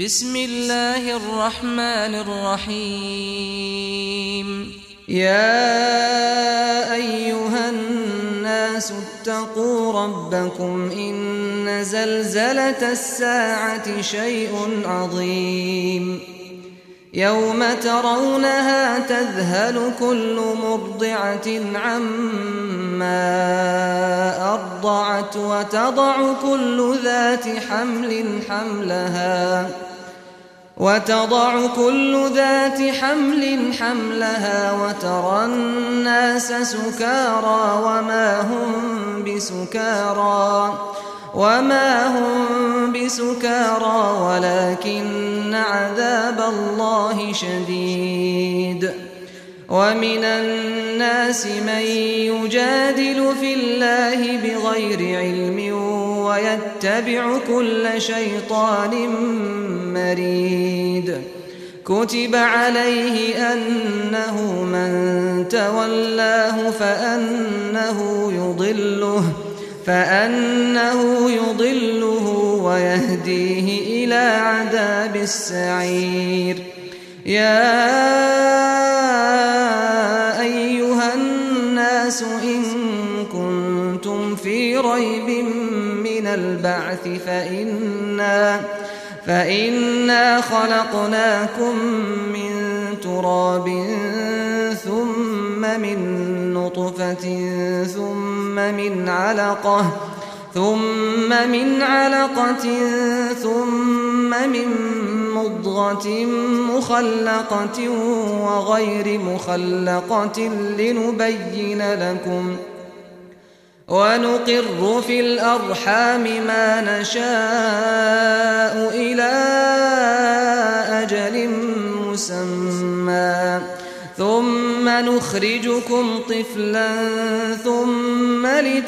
بسم الله الرحمن الرحيم. يا أيها الناس اتقوا ربكم إن زلزلة الساعة شيء عظيم يوم ترونها تذهل كل مرضعة عما أرضعت وتضع كل ذات حمل حملها وترى الناس سكارى وما هم بسكارى ولكن عذاب الله شديد. ومن الناس من يجادل في الله بغير علم ويتبع كل شيطان مريد. كتب عليه أنه من تولاه فأنه يضله ويهديه إلى عذاب السعير. يا أيها الناس إن كنتم في ريب من البعث فإنا خلقناكم من تراب ثم من نطفة ثم من علقة ثم من مضغة مخلقة وغير مخلقة لنبين لكم ونقر في الأرحام ما نشاء إلى أجل مسمى ثم نخرجكم طفلا ثم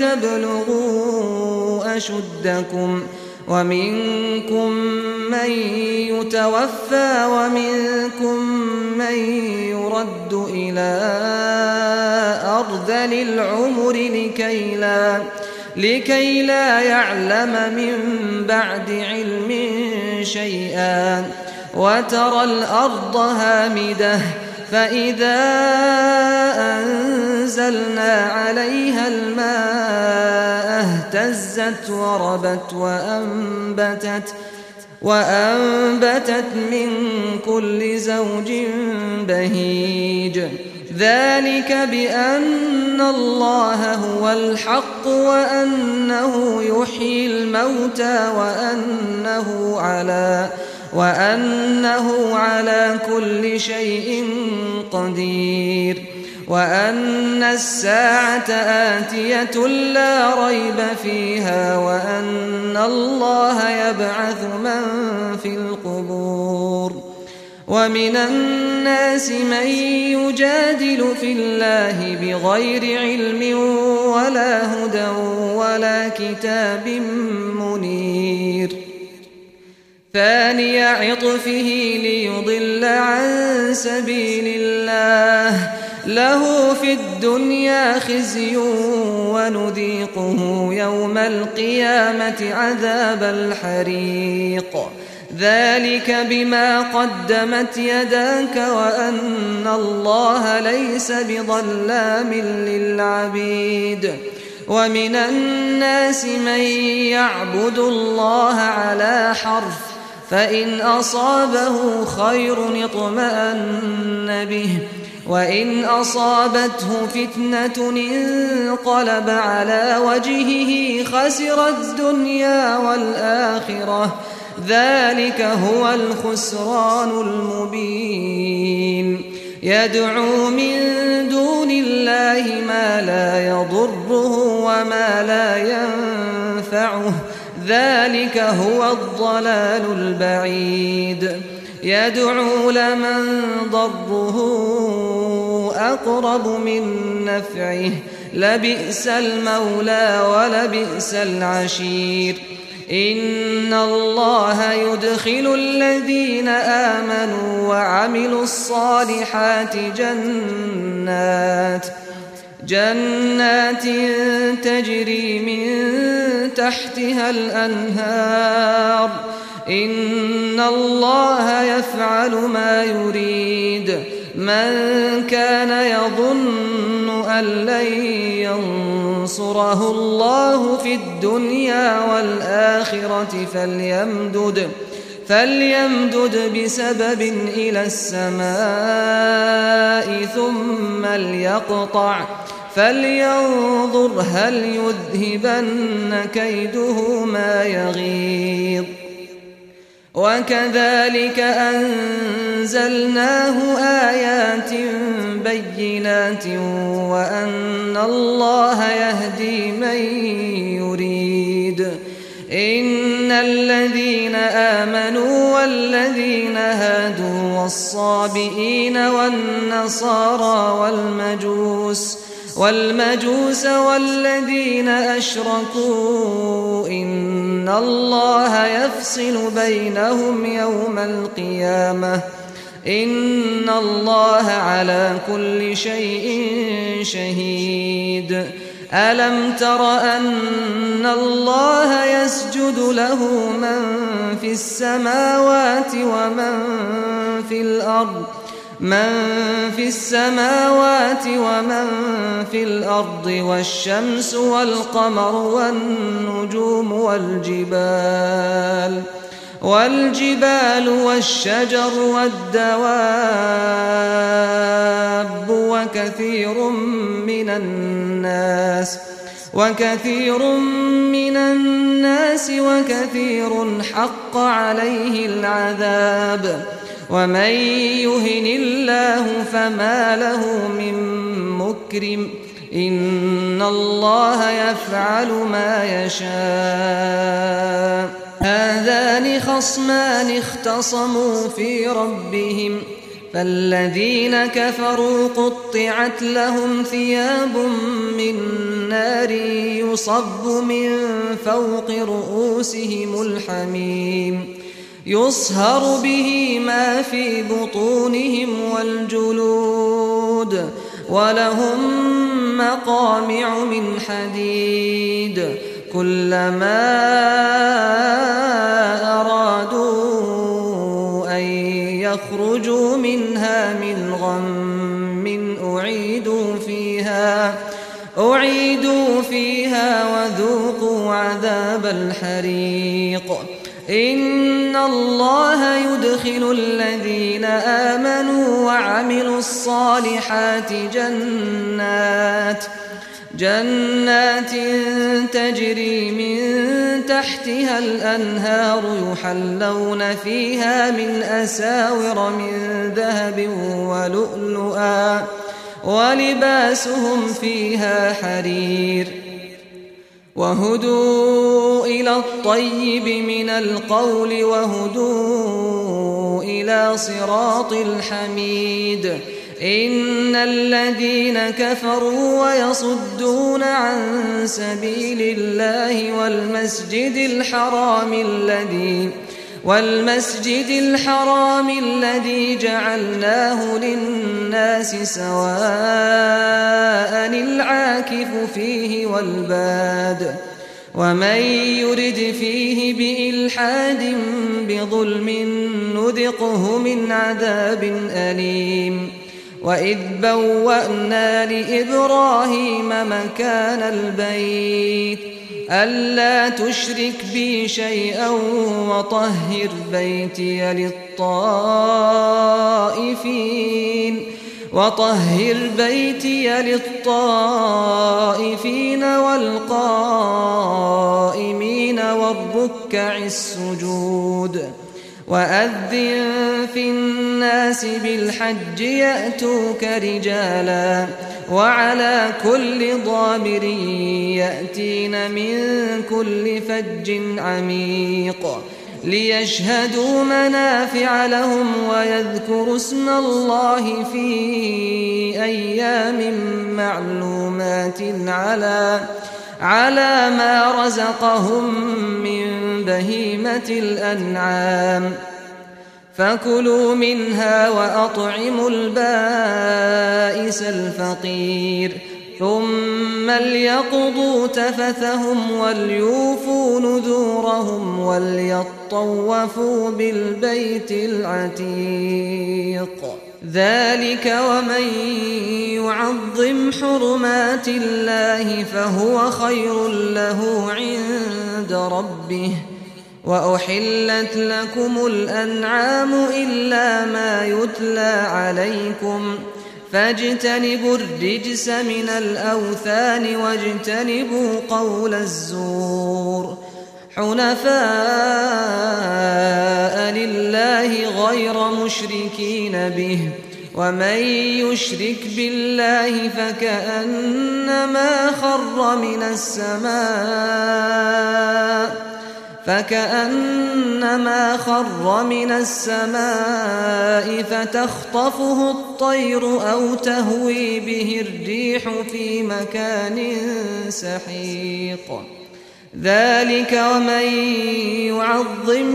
لتبلغوا أشدكم ومنكم من يتوفى ومنكم من يرد إلى أرذل العمر لكي لا يعلم من بعد علم شيئا. وترى الأرض هامدة فإذا أنزلنا عليها الماء اهتزت وربت وأنبتت من كل زوج بهيج. ذلك بأن الله هو الحق وأنه يحيي الموتى وأنه على كل شيء قدير. وأن الساعة آتية لا ريب فيها وأن الله يبعث من في القبور. ومن الناس من يجادل في الله بغير علم ولا هدى ولا كتاب منير. ثاني عطفه ليضل عن سبيل الله له في الدنيا خزي ونذيقه يوم القيامة عذاب الحريق. ذلك بما قدمت يداك وأن الله ليس بظلام للعبيد. ومن الناس من يعبد الله على حرف فإن أصابه خير اطمأن به وإن أصابته فتنة انقلب على وجهه خسر الدنيا والآخرة. ذلك هو الخسران المبين. يدعو من دون الله ما لا يضره وما لا ينفعه. ذلك هو الضلال البعيد. يدعو لمن ضره أقرب من نفعه لبئس المولى ولبئس العشير. إن الله يدخل الذين آمنوا وعملوا الصالحات جنات تجري من تحتها الأنهار إن الله يفعل ما يريد من كان يظن أن لن ينصره الله في الدنيا والآخرة فليمدد بسبب إلى السماء ثم ليقطع فلينظر هل يذهبن كيده ما يغيظ وكذلك أنزلناه آيات بينات وأن الله يهدي من يريد إن الذين آمنوا والذين هادوا والصابئين والنصارى والمجوس والذين أشركوا إن الله يفصل بينهم يوم القيامة إن الله على كل شيء شهيد ألم تر أن الله يسجد له من في السماوات ومن في الأرض والشمس والقمر والنجوم والجبال والشجر والدواب وكثير من الناس وكثير حق عليه العذاب ومن يهن الله فما له من مكرم إن الله يفعل ما يشاء هذان خصمان اختصموا في ربهم فالذين كفروا قطعت لهم ثياب من نار يصب من فوق رؤوسهم الحميم يصهر به ما في بطونهم والجلود ولهم مقامع من حديد كلما أرادوا أن يخرجوا منها من غم أعيدوا فيها وذوقوا عذاب الحريق إن الله يدخل الذين آمنوا وعملوا الصالحات جنات تجري من تحتها الأنهار يحلون فيها من أساور من ذهب ولؤلؤا ولباسهم فيها حرير وهدوا إلى الطيب من القول وهدوا إلى صراط الحميد إن الذين كفروا ويصدون عن سبيل الله والمسجد الحرام الذي جعلناه للناس سواء العاكف فيه والباد ومن يرد فيه بإلحاد بظلم نذقه من عذاب أليم وإذ بوأنا لإبراهيم مكان البيت ألا تشرك بي شيئا وطهر بيتي للطائفين والقائمين والركع السجود وأذن في الناس بالحج يأتوك رجالا وعلى كل ضامر يأتين من كل فج عميق ليشهدوا منافع لهم ويذكروا اسم الله في أيام معلومات على ما رزقهم من بهيمة الأنعام فكلوا منها وأطعموا البائس الفقير ثم ليقضوا تفثهم وليوفوا نذورهم وليطوفوا بالبيت العتيق ذلك ومن يعظم حرمات الله فهو خير له عند ربه وأحلت لكم الأنعام إلا ما يتلى عليكم فاجتنبوا الرجس من الأوثان واجتنبوا قول الزور حنفاء لله غير مشركين به ومن يشرك بالله فكأنما خر من السماء فتخطفه الطير أو تهوي به الريح في مكان سحيق ذلك ومن يعظم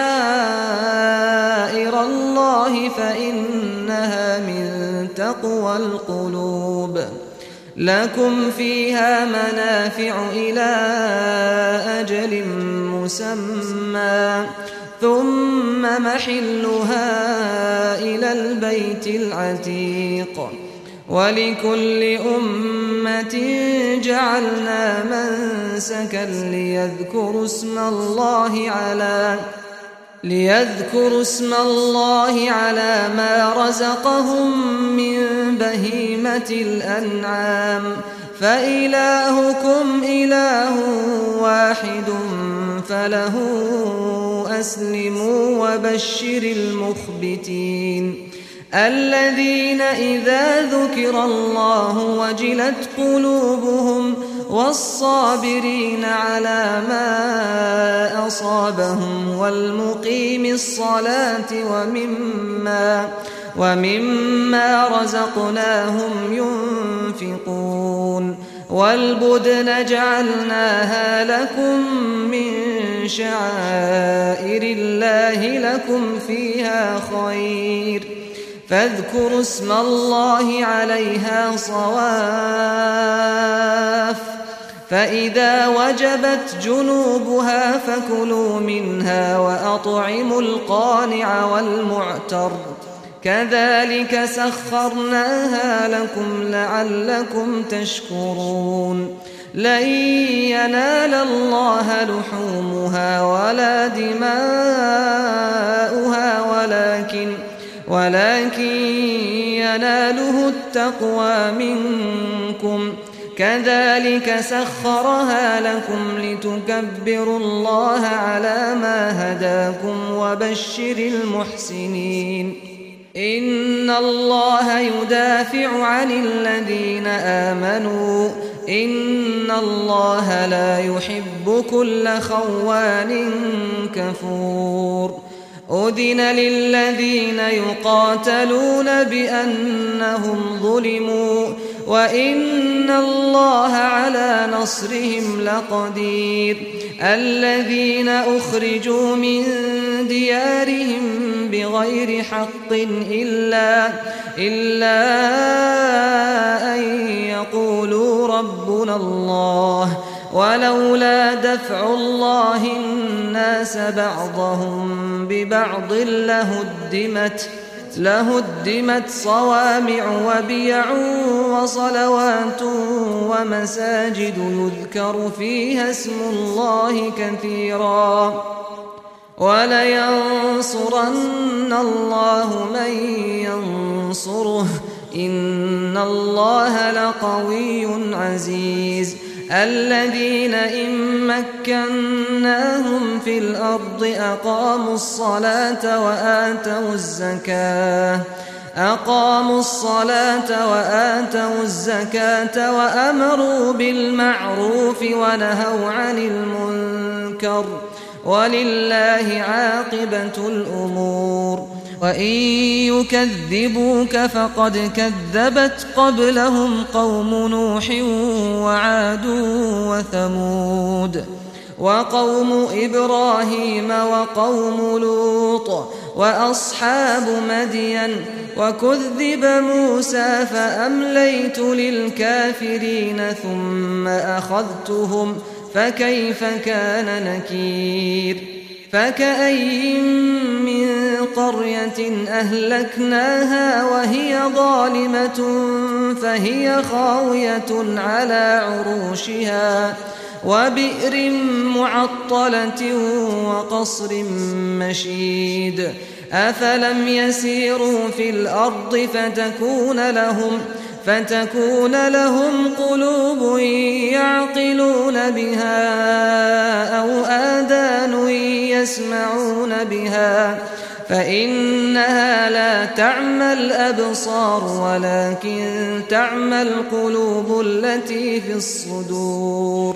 شعائر الله فإنها من تقوى القلوب لكم فيها منافع إلى أجل مسمى ثم محلها إلى البيت العتيق ولكل أمة جعلنا منسكا ليذكروا اسم الله على ما رزقهم من بهيمة الأنعام فإلهكم إله واحد فله أسلموا وبشر المخبتين الذين إذا ذكر الله وجلت قلوبهم والصابرين على ما أصابهم والمقيم الصلاة ومما رزقناهم ينفقون والبدن جعلناها لكم من شعائر الله لكم فيها خير فاذكروا اسم الله عليها صواف فإذا وجبت جنوبها فكلوا منها وأطعموا القانع والمعتر كذلك سخرناها لكم لعلكم تشكرون لن ينال الله لحومها ولا دماؤها ولكن يناله التقوى منكم كذلك سخرها لكم لتكبروا الله على ما هداكم وبشر المحسنين إن الله يدافع عن الذين آمنوا إن الله لا يحب كل خوان كفور أذن للذين يقاتلون بأنهم ظلموا وإن الله على نصرهم لقدير الذين أخرجوا من ديارهم بغير حق إلا أن يقولوا ربنا الله ولولا دفع الله الناس بعضهم ببعض لهدمت صوامع وبيع وصلوات ومساجد يذكر فيها اسم الله كثيرا ولينصرن الله من ينصره إن الله لقوي عزيز الذين إن مكناهم في الأرض أقاموا الصلاة وآتوا الزكاة وأمروا بالمعروف ونهوا عن المنكر ولله عاقبة الأمور وإن يكذبوك فقد كذبت قبلهم قوم نوح وعاد وثمود وقوم إبراهيم وقوم لوط وأصحاب مدين وكذب موسى فأمليت للكافرين ثم أخذتهم فكيف كان نكير فكأي من قرية أهلكناها وهي ظالمة فهي خاوية على عروشها وبئر معطلة وقصر مشيد أفلم يسيروا في الأرض فتكون لهم قلوب يعقلون بها أو آذان يسمعون بها فإنها لا تعمى الأبصار ولكن تعمى القلوب التي في الصدور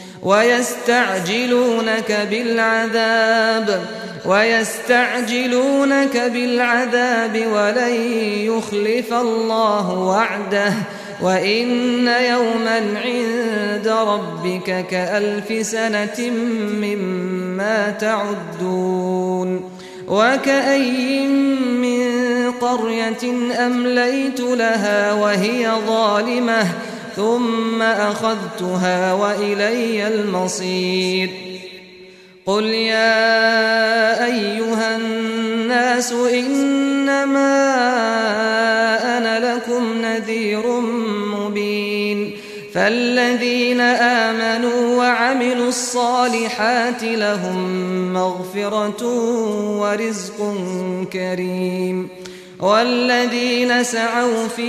ويستعجلونك بالعذاب ولن يخلف الله وعده وإن يوما عند ربك كألف سنة مما تعدون وكأي من قرية أمليت لها وهي ظالمة ثم أخذتها وإلي المصير قل يا أيها الناس إنما أنا لكم نذير مبين فالذين آمنوا وعملوا الصالحات لهم مغفرة ورزق كريم والذين سعوا في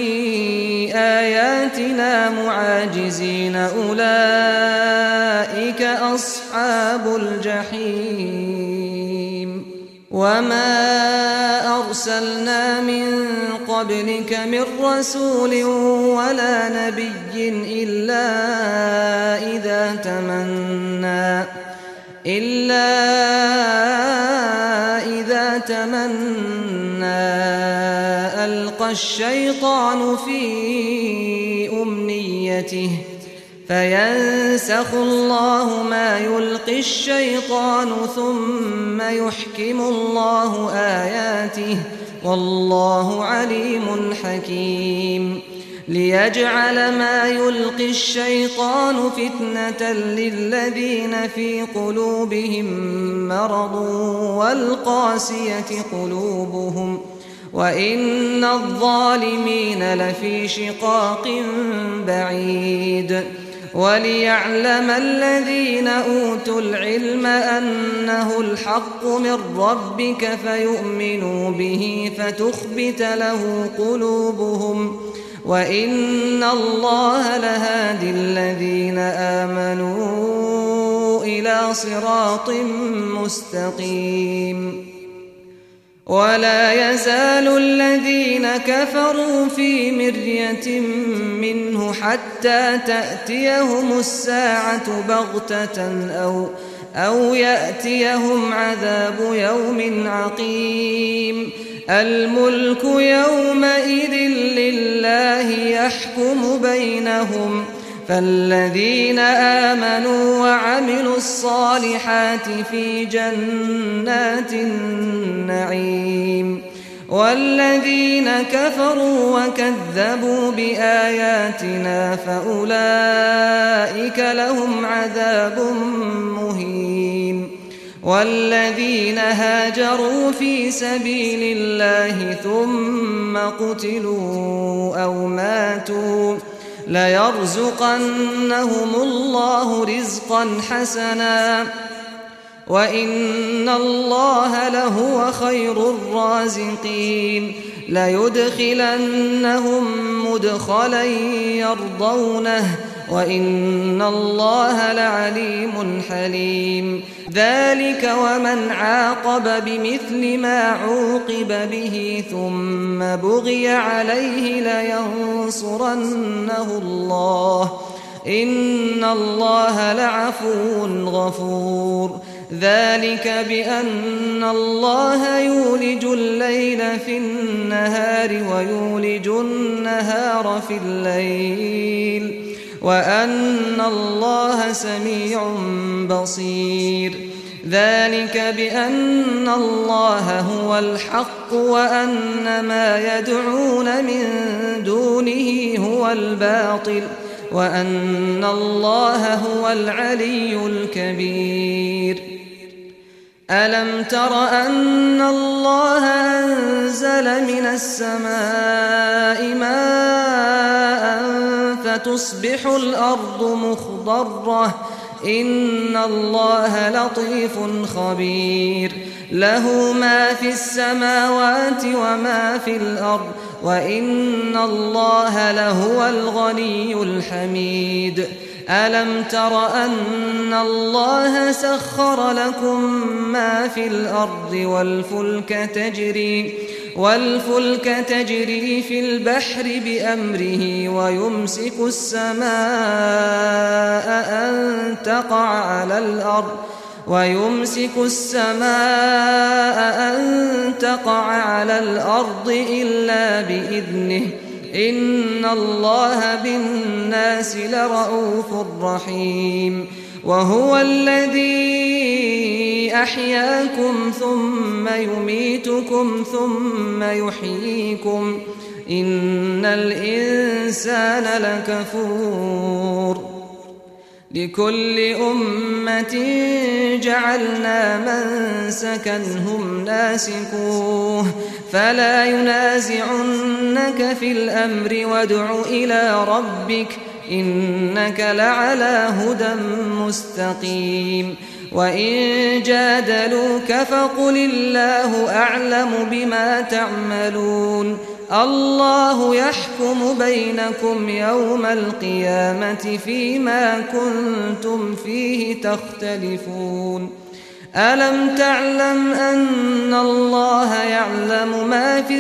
آياتنا معاجزين أولئك أصحاب الجحيم وما أرسلنا من قبلك من رسول ولا نبي إلا إذا تمنى ألقى الشيطان في أمنيته فينسخ الله ما يلقي الشيطان ثم يحكم الله آياته والله عليم حكيم ليجعل ما يلقي الشيطان فتنة للذين في قلوبهم مرض والقاسية قلوبهم وإن الظالمين لفي شقاق بعيد وليعلم الذين أوتوا العلم أنه الحق من ربك فيؤمنوا به فتخبت له قلوبهم وإن الله لهادي الذين آمنوا إلى صراط مستقيم ولا يزال الذين كفروا في مرية منه حتى تأتيهم الساعة بغتة أو يأتيهم عذاب يوم عقيم الملك يومئذ لله يحكم بينهم فالذين آمنوا وعملوا الصالحات في جنات النعيم والذين كفروا وكذبوا بآياتنا فأولئك لهم عذاب مهين والذين هاجروا في سبيل الله ثم قتلوا أو ماتوا ليرزقنهم الله رزقا حسنا وإن الله لهو خير الرازقين ليدخلنهم مدخلا يرضونه وإن الله لعليم حليم ذلك ومن عاقب بمثل ما عوقب به ثم بغي عليه لينصرنه الله إن الله لعفو غفور ذلك بأن الله يولج الليل في النهار ويولج النهار في الليل وأن الله سميع بصير ذلك بأن الله هو الحق وأن ما يدعون من دونه هو الباطل وأن الله هو العلي الكبير ألم تر أن الله أنزل من السماء ماء فتصبح الأرض مخضرة إن الله لطيف خبير له ما في السماوات وما في الأرض وإن الله لهو الغني الحميد ألم تر أن الله سخر لكم ما في الأرض والفلك تجري في البحر بأمره ويمسك السماء أن تقع على الأرض إلا بإذنه إن الله بالناس لرءوف رحيم وهو الذي أحياكم ثم يميتكم ثم يحييكم إن الإنسان لكفور لكل أمة جعلنا منسكا هم ناسكوه فلا ينازعنك في الأمر وادع إلى ربك إنك لعلى هدى مستقيم وإن جادلوك فقل الله أعلم بما تعملون الله يحكم بينكم يوم القيامة فيما كنتم فيه تختلفون ألم تعلم أن الله يعلم ما في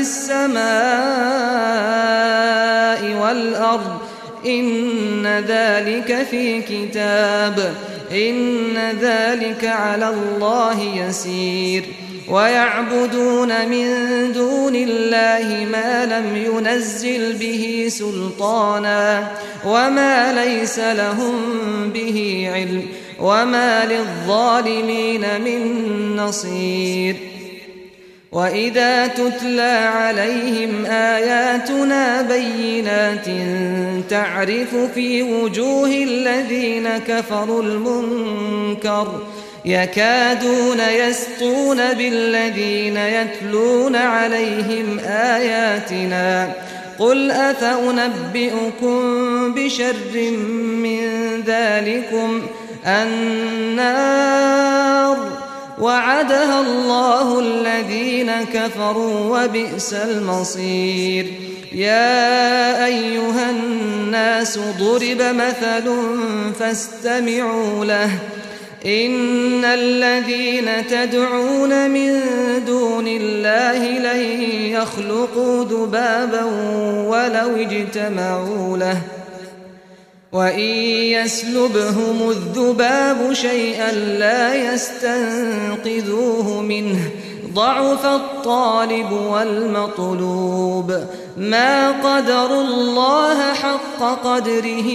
السماء والأرض إن ذلك في كتاب إن ذلك على الله يسير ويعبدون من دون الله ما لم ينزل به سلطانا وما ليس لهم به علم وما للظالمين من نصير وإذا تتلى عليهم آياتنا بينات تعرف في وجوه الذين كفروا المنكر يكادون يسطون بالذين يتلون عليهم آياتنا قل أفأنبئكم بشر من ذلكم النار وعدها الله الذين كفروا وبئس المصير يا أيها الناس ضرب مثل فاستمعوا له إن الذين تدعون من دون الله لن يخلقوا ذبابا ولو اجتمعوا له وإن يسلبهم الذباب شيئا لا يستنقذوه منه ضعف الطالب والمطلوب ما قدروا الله حق قدره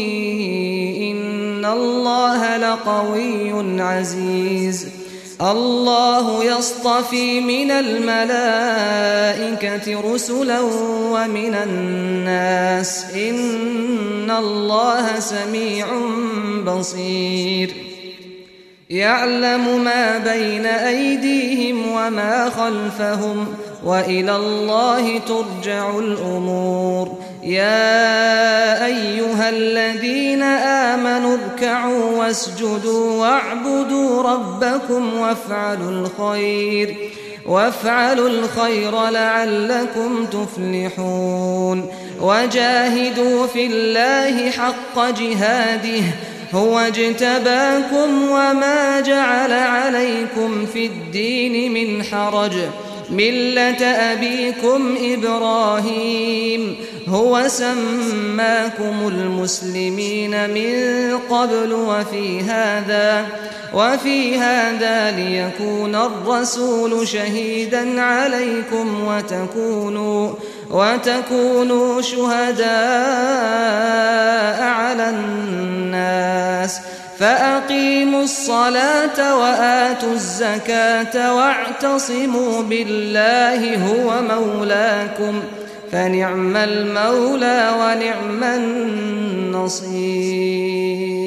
إن الله لقوي عزيز الله يصطفي من الملائكة رسلا ومن الناس إن الله سميع بصير يعلم ما بين أيديهم وما خلفهم وإلى الله ترجع الأمور يا أيها الذين آمنوا اركعوا واسجدوا واعبدوا ربكم وافعلوا الخير لعلكم تفلحون وجاهدوا في الله حق جهاده هو اجتباكم وما جعل عليكم في الدين من حرج ملة أبيكم إبراهيم هو سماكم المسلمين من قبل وفي هذا ليكون الرسول شهيدا عليكم وتكونوا شهداء على الناس فأقيموا الصلاة وآتوا الزكاة واعتصموا بالله هو مولاكم فنعم المولى ونعم النصير.